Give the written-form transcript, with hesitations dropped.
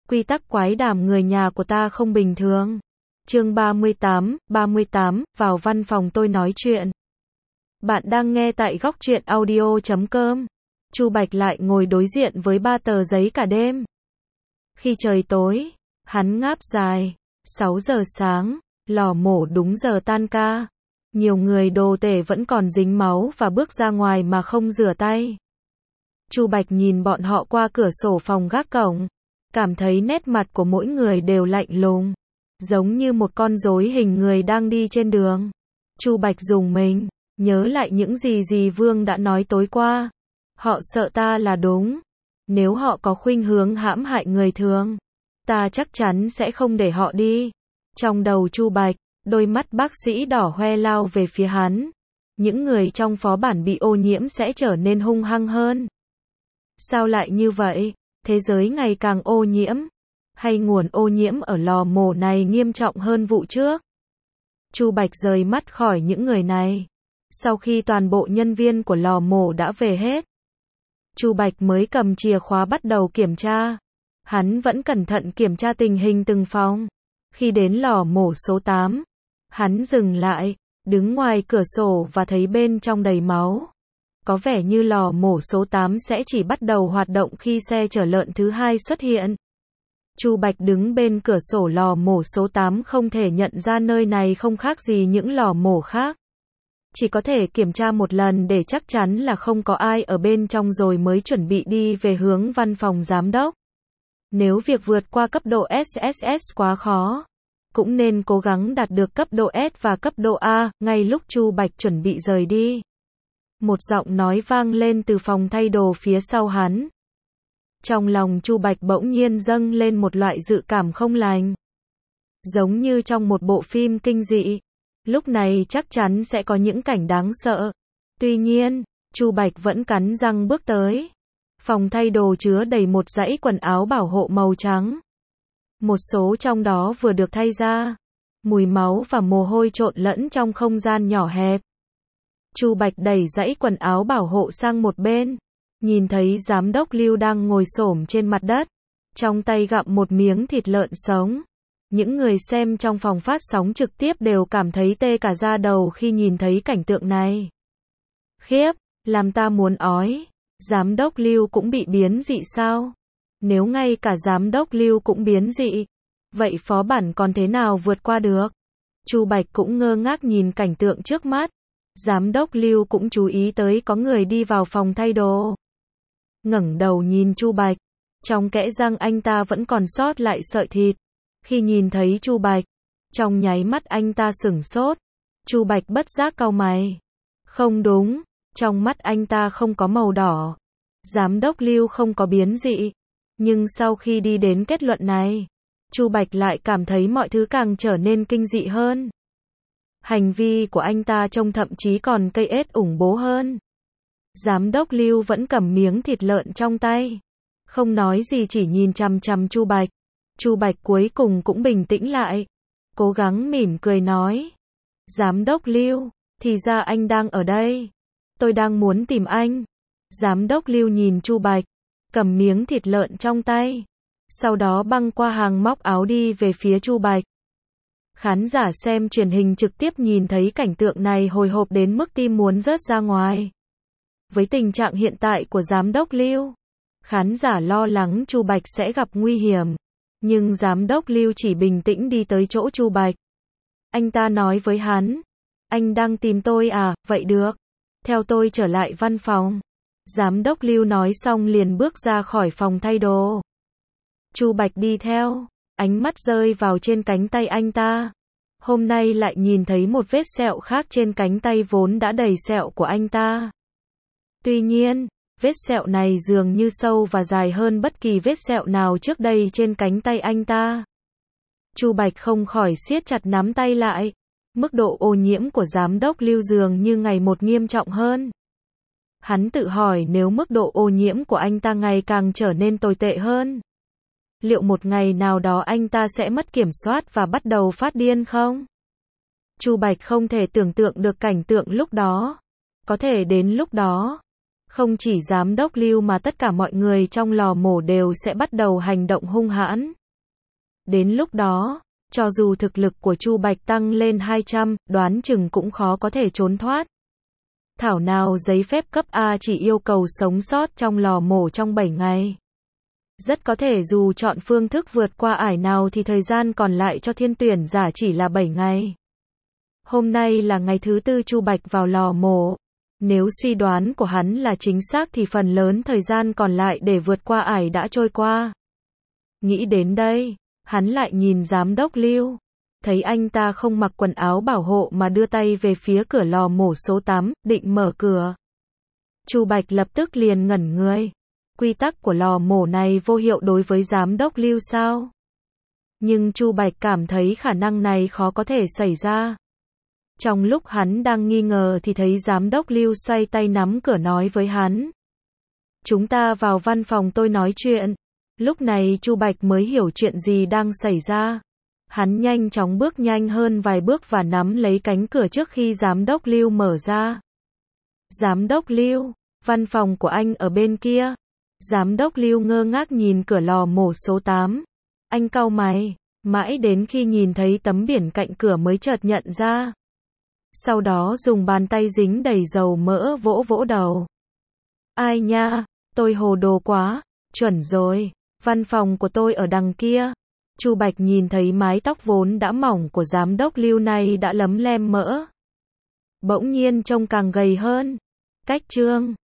Quy tắc quái đản người nhà của ta không bình thường. Chương 38, vào văn phòng tôi nói chuyện. Bạn đang nghe tại góc truyện audio.com. Chu Bạch lại ngồi đối diện với 3 tờ giấy cả đêm. Khi trời tối, hắn ngáp dài. 6 giờ sáng, lò mổ đúng giờ tan ca. Nhiều người đồ tể vẫn còn dính máu và bước ra ngoài mà không rửa tay. Chu Bạch nhìn bọn họ qua cửa sổ phòng gác cổng, cảm thấy nét mặt của mỗi người đều lạnh lùng, giống như một con rối hình người đang đi trên đường. Chu Bạch rùng mình, nhớ lại những gì dì Vương đã nói tối qua. Họ sợ ta là đúng. Nếu họ có khuynh hướng hãm hại người thường, ta chắc chắn sẽ không để họ đi. Trong đầu Chu Bạch, đôi mắt bác sĩ đỏ hoe lao về phía hắn. Những người trong phó bản bị ô nhiễm sẽ trở nên hung hăng hơn. Sao lại như vậy? Thế giới ngày càng ô nhiễm? Hay nguồn ô nhiễm ở lò mổ này nghiêm trọng hơn vụ trước? Chu Bạch rời mắt khỏi những người này. Sau khi toàn bộ nhân viên của lò mổ đã về hết, Chu Bạch mới cầm chìa khóa bắt đầu kiểm tra. Hắn vẫn cẩn thận kiểm tra tình hình từng phòng. Khi đến lò mổ số 8, hắn dừng lại, đứng ngoài cửa sổ và thấy bên trong đầy máu. Có vẻ như lò mổ số 8 sẽ chỉ bắt đầu hoạt động khi xe chở lợn thứ hai xuất hiện. Chu Bạch đứng bên cửa sổ lò mổ số 8 không thể nhận ra nơi này không khác gì những lò mổ khác. Chỉ có thể kiểm tra một lần để chắc chắn là không có ai ở bên trong rồi mới chuẩn bị đi về hướng văn phòng giám đốc. Nếu việc vượt qua cấp độ SSS quá khó, cũng nên cố gắng đạt được cấp độ S và cấp độ A. Ngay lúc Chu Bạch chuẩn bị rời đi, một giọng nói vang lên từ phòng thay đồ phía sau hắn. Trong lòng Chu Bạch bỗng nhiên dâng lên một loại dự cảm không lành. Giống như trong một bộ phim kinh dị, lúc này chắc chắn sẽ có những cảnh đáng sợ. Tuy nhiên, Chu Bạch vẫn cắn răng bước tới. Phòng thay đồ chứa đầy một dãy quần áo bảo hộ màu trắng. Một số trong đó vừa được thay ra. Mùi máu và mồ hôi trộn lẫn trong không gian nhỏ hẹp. Chu Bạch đẩy dãy quần áo bảo hộ sang một bên. Nhìn thấy giám đốc Lưu đang ngồi xổm trên mặt đất, trong tay gặm một miếng thịt lợn sống. Những người xem trong phòng phát sóng trực tiếp đều cảm thấy tê cả da đầu khi nhìn thấy cảnh tượng này. Khiếp, làm ta muốn ói. Giám đốc Lưu cũng bị biến dị sao? Nếu ngay cả giám đốc Lưu cũng biến dị, vậy phó bản còn thế nào vượt qua được? Chu Bạch cũng ngơ ngác nhìn cảnh tượng trước mắt. Giám đốc Lưu cũng chú ý tới có người đi vào phòng thay đồ. Ngẩng đầu nhìn Chu Bạch, trong kẽ răng anh ta vẫn còn sót lại sợi thịt. Khi nhìn thấy Chu Bạch, trong nháy mắt anh ta sửng sốt. Chu Bạch bất giác cau mày. Không đúng, trong mắt anh ta không có màu đỏ. Giám đốc Lưu không có biến dị. Nhưng sau khi đi đến kết luận này, Chu Bạch lại cảm thấy mọi thứ càng trở nên kinh dị hơn. Hành vi của anh ta trông thậm chí còn cây ết ủng bố hơn. Giám đốc Lưu vẫn cầm miếng thịt lợn trong tay, không nói gì chỉ nhìn chằm chằm Chu Bạch. Chu Bạch cuối cùng cũng bình tĩnh lại, cố gắng mỉm cười nói. Giám đốc Lưu, thì ra anh đang ở đây. Tôi đang muốn tìm anh. Giám đốc Lưu nhìn Chu Bạch, cầm miếng thịt lợn trong tay, sau đó băng qua hàng móc áo đi về phía Chu Bạch. Khán giả xem truyền hình trực tiếp nhìn thấy cảnh tượng này hồi hộp đến mức tim muốn rớt ra ngoài. Với tình trạng hiện tại của giám đốc Lưu, khán giả lo lắng Chu Bạch sẽ gặp nguy hiểm. Nhưng giám đốc Lưu chỉ bình tĩnh đi tới chỗ Chu Bạch. Anh ta nói với hắn, anh đang tìm tôi à, vậy được. Theo tôi trở lại văn phòng. Giám đốc Lưu nói xong liền bước ra khỏi phòng thay đồ. Chu Bạch đi theo, ánh mắt rơi vào trên cánh tay anh ta. Hôm nay lại nhìn thấy một vết sẹo khác trên cánh tay vốn đã đầy sẹo của anh ta. Tuy nhiên, vết sẹo này dường như sâu và dài hơn bất kỳ vết sẹo nào trước đây trên cánh tay anh ta. Chu Bạch không khỏi siết chặt nắm tay lại. Mức độ ô nhiễm của giám đốc Lưu dường như ngày một nghiêm trọng hơn. Hắn tự hỏi nếu mức độ ô nhiễm của anh ta ngày càng trở nên tồi tệ hơn, liệu một ngày nào đó anh ta sẽ mất kiểm soát và bắt đầu phát điên không? Chu Bạch không thể tưởng tượng được cảnh tượng lúc đó. Có thể đến lúc đó, không chỉ giám đốc Lưu mà tất cả mọi người trong lò mổ đều sẽ bắt đầu hành động hung hãn. Đến lúc đó, cho dù thực lực của Chu Bạch tăng lên 200, đoán chừng cũng khó có thể trốn thoát. Thảo nào giấy phép cấp A chỉ yêu cầu sống sót trong lò mổ trong 7 ngày. Rất có thể dù chọn phương thức vượt qua ải nào thì thời gian còn lại cho thiên tuyển giả chỉ là 7 ngày. Hôm nay là ngày thứ 4 Chu Bạch vào lò mổ. Nếu suy đoán của hắn là chính xác thì phần lớn thời gian còn lại để vượt qua ải đã trôi qua. Nghĩ đến đây, hắn lại nhìn giám đốc Lưu. Thấy anh ta không mặc quần áo bảo hộ mà đưa tay về phía cửa lò mổ số 8, định mở cửa. Chu Bạch lập tức liền ngẩn người. Quy tắc của lò mổ này vô hiệu đối với giám đốc Lưu sao? Nhưng Chu Bạch cảm thấy khả năng này khó có thể xảy ra. Trong lúc hắn đang nghi ngờ thì thấy giám đốc Lưu xoay tay nắm cửa nói với hắn. Chúng ta vào văn phòng tôi nói chuyện. Lúc này Chu Bạch mới hiểu chuyện gì đang xảy ra. Hắn nhanh chóng bước nhanh hơn vài bước và nắm lấy cánh cửa trước khi giám đốc Lưu mở ra. Giám đốc Lưu, văn phòng của anh ở bên kia. Giám đốc Lưu ngơ ngác nhìn cửa lò mổ số 8. Anh cau mày, mãi đến khi nhìn thấy tấm biển cạnh cửa mới chợt nhận ra. Sau đó dùng bàn tay dính đầy dầu mỡ vỗ vỗ đầu. Ai nha, tôi hồ đồ quá, chuẩn rồi, văn phòng của tôi ở đằng kia. Chu Bạch nhìn thấy mái tóc vốn đã mỏng của giám đốc Lưu này đã lấm lem mỡ. Bỗng nhiên trông càng gầy hơn. Cách chương